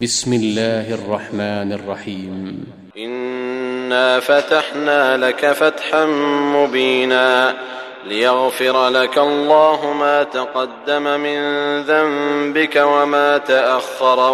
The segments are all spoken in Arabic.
بسم الله الرحمن الرحيم. إنا فتحنا لك فتحا مبينا ليغفر لك الله ما تقدم من ذنبك وما تأخر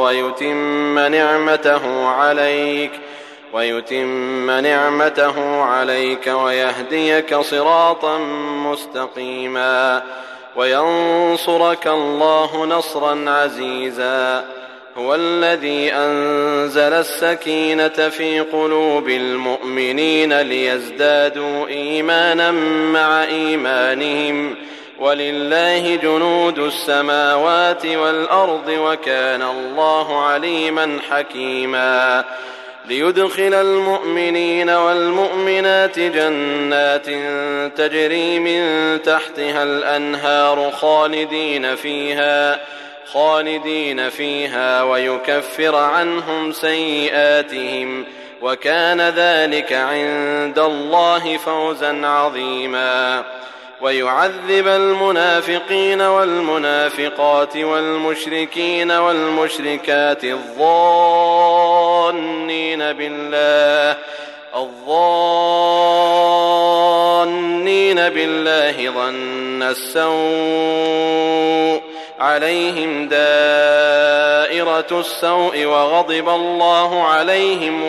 ويتم نعمته عليك ويهديك صراطا مستقيما وينصرك الله نصرا عزيزا. هو الذي أنزل السكينة في قلوب المؤمنين ليزدادوا إيمانا مع إيمانهم ولله جنود السماوات والأرض وكان الله عليما حكيما. ليدخل المؤمنين والمؤمنات جنات تجري من تحتها الأنهار خالدين فيها ويكفر عنهم سيئاتهم وكان ذلك عند الله فوزا عظيما. ويعذب المنافقين والمنافقات والمشركين والمشركات الظانين بالله ظن السوء عليهم دائرة السوء وغضب الله عليهم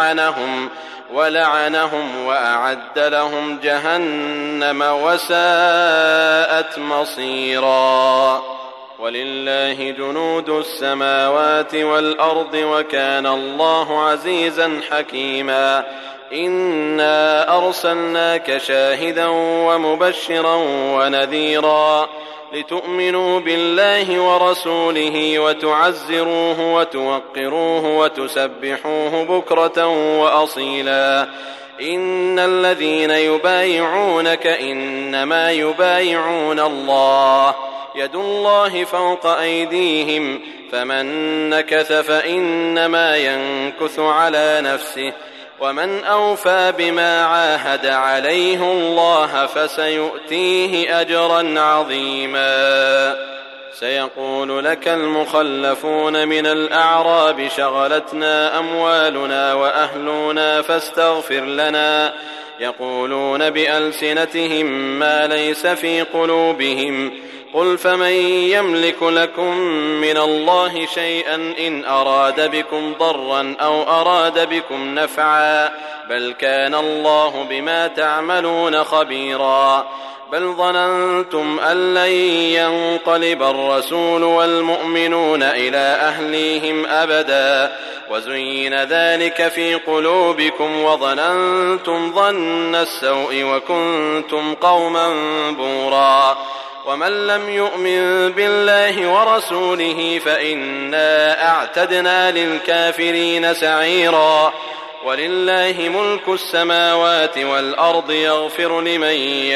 ولعنهم وأعد لهم جهنم وساءت مصيرا. ولله جنود السماوات والأرض وكان الله عزيزا حكيما. إنا أرسلناك شاهدا ومبشرا ونذيرا لتؤمنوا بالله ورسوله وتعزروه وتوقروه وتسبحوه بكرة وأصيلا. إن الذين يبايعونك إنما يبايعون الله يد الله فوق أيديهم فمن نكث فإنما ينكث على نفسه ومن أوفى بما عاهد عليه الله فسيؤتيه أجرا عظيما. سيقول لك المخلفون من الأعراب شغلتنا أموالنا وأهلنا فاستغفر لنا يقولون بألسنتهم ما ليس في قلوبهم قل فمن يملك لكم من الله شيئا إن أراد بكم ضرا أو أراد بكم نفعا بل كان الله بما تعملون خبيرا. بل ظننتم أن لن ينقلب الرسول والمؤمنون إلى أهليهم أبدا وزين ذلك في قلوبكم وظننتم ظن السوء وكنتم قوما بورا. ومن لم يؤمن بالله ورسوله فإنا أعتدنا للكافرين سعيرا. ولله ملك السماوات والأرض يغفر لمن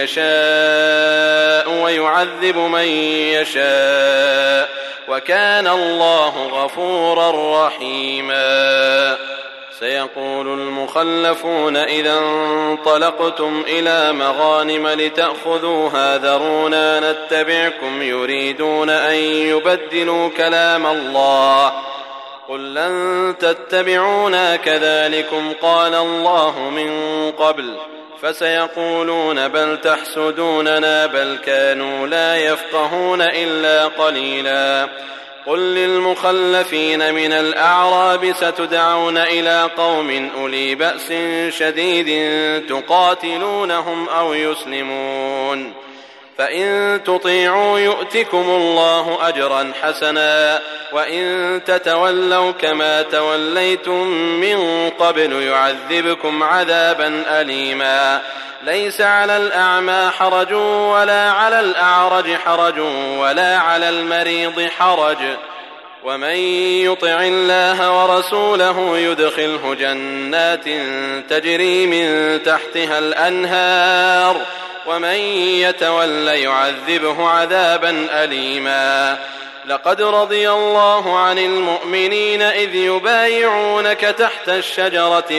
يشاء ويعذب من يشاء وكان الله غفورا رحيما. سيقول المخلفون إذا انطلقتم إلى مغانم لتأخذوها ذرونا نتبعكم يريدون أن يبدلوا كلام الله قل لن تتبعونا كذلكم قال الله من قبل فسيقولون بل تحسدوننا بل كانوا لا يفقهون إلا قليلا. قل للمخلفين من الأعراب ستدعون إلى قوم أولي بأس شديد تقاتلونهم أو يسلمون فإن تطيعوا يؤتكم الله أجرا حسنا وإن تتولوا كما توليتم من قبل يعذبكم عذابا أليما. ليس على الأعمى حرج ولا على الأعرج حرج ولا على المريض حرج ومن يطع الله ورسوله يدخله جنات تجري من تحتها الأنهار ومن يتول يعذبه عذابا أليما. لقد رضي الله عن المؤمنين إذ يبايعونك تحت الشجرة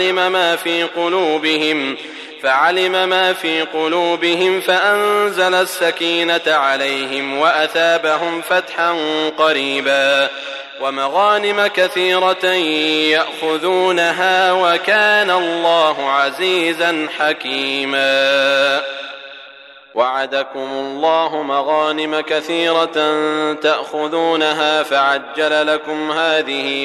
فعلم ما في قلوبهم فأنزل السكينة عليهم وأثابهم فتحا قريبا. ومغانم كثيرة يأخذونها وكان الله عزيزا حكيما. وعدكم الله مغانم كثيرة تأخذونها فعجل لكم هذه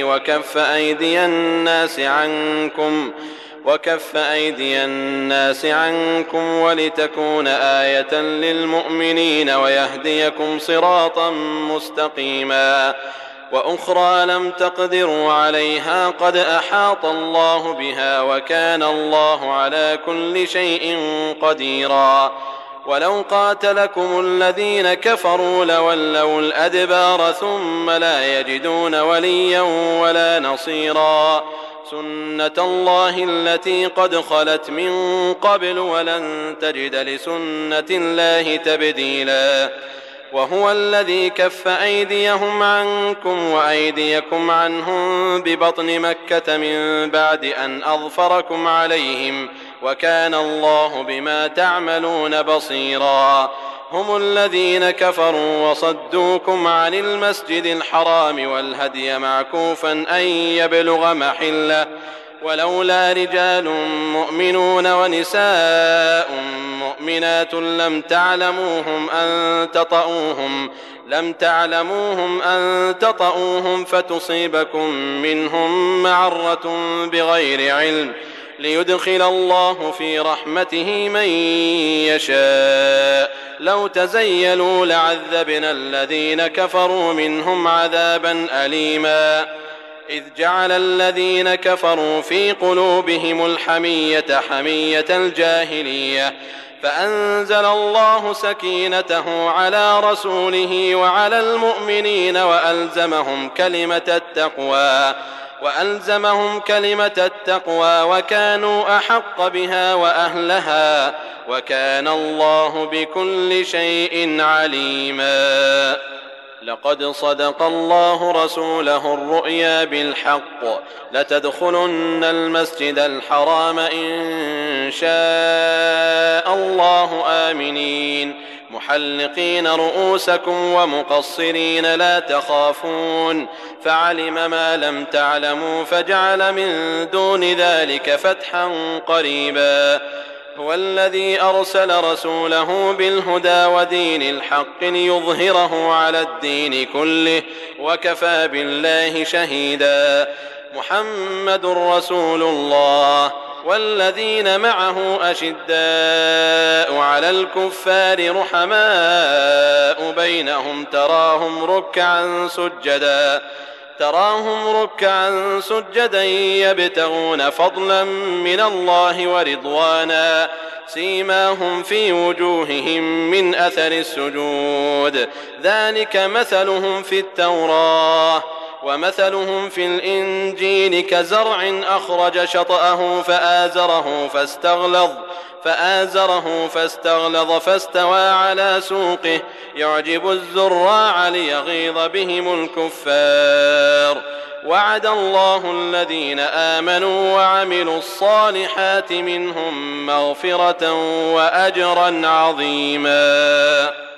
وكف أيدي الناس عنكم ولتكون آية للمؤمنين ويهديكم صراطا مستقيما. وأخرى لم تقدروا عليها قد أحاط الله بها وكان الله على كل شيء قديرا. ولو قاتلكم الذين كفروا لولوا الأدبار ثم لا يجدون وليا ولا نصيرا. سنة الله التي قد خلت من قبل ولن تجد لسنة الله تبديلا. وهو الذي كف أيديهم عنكم وأيديكم عنهم ببطن مكة من بعد أن أظفركم عليهم وكان الله بما تعملون بصيرا. هم الذين كفروا وصدوكم عن المسجد الحرام والهدي معكوفا أن يبلغ محله ولولا رجال مؤمنون ونساء مؤمنات لم تعلموهم أن تطؤوهم فتصيبكم منهم معرة بغير علم ليدخل الله في رحمته من يشاء. لو تزيلوا لعذبنا الذين كفروا منهم عذابا أليما. إذ جعل الذين كفروا في قلوبهم الحمية حمية الجاهلية فأنزل الله سكينته على رسوله وعلى المؤمنين وألزمهم كلمة التقوى وكانوا أحق بها وأهلها وكان الله بكل شيء عليما. لقد صدق الله رسوله الرؤيا بالحق لتدخلن المسجد الحرام إن شاء الله آمنين محلقين رؤوسكم ومقصرين لا تخافون فعلم ما لم تعلموا فجعل من دون ذلك فتحا قريبا. هو الذي أرسل رسوله بالهدى ودين الحق ليظهره على الدين كله وكفى بالله شهيدا. محمد رسول الله والذين معه أشداء على الكفار رحماء بينهم تراهم ركعا سجدا يبتغون فضلا من الله ورضوانا سيماهم في وجوههم من أثر السجود ذلك مثلهم في التوراة ومثلهم في الإنجيل كزرع أخرج شطأه فآزره فاستغلظ فاستوى على سوقه يعجب الزراع ليغيظ بهم الكفار. وعد الله الذين آمنوا وعملوا الصالحات منهم مغفرة وأجرا عظيما.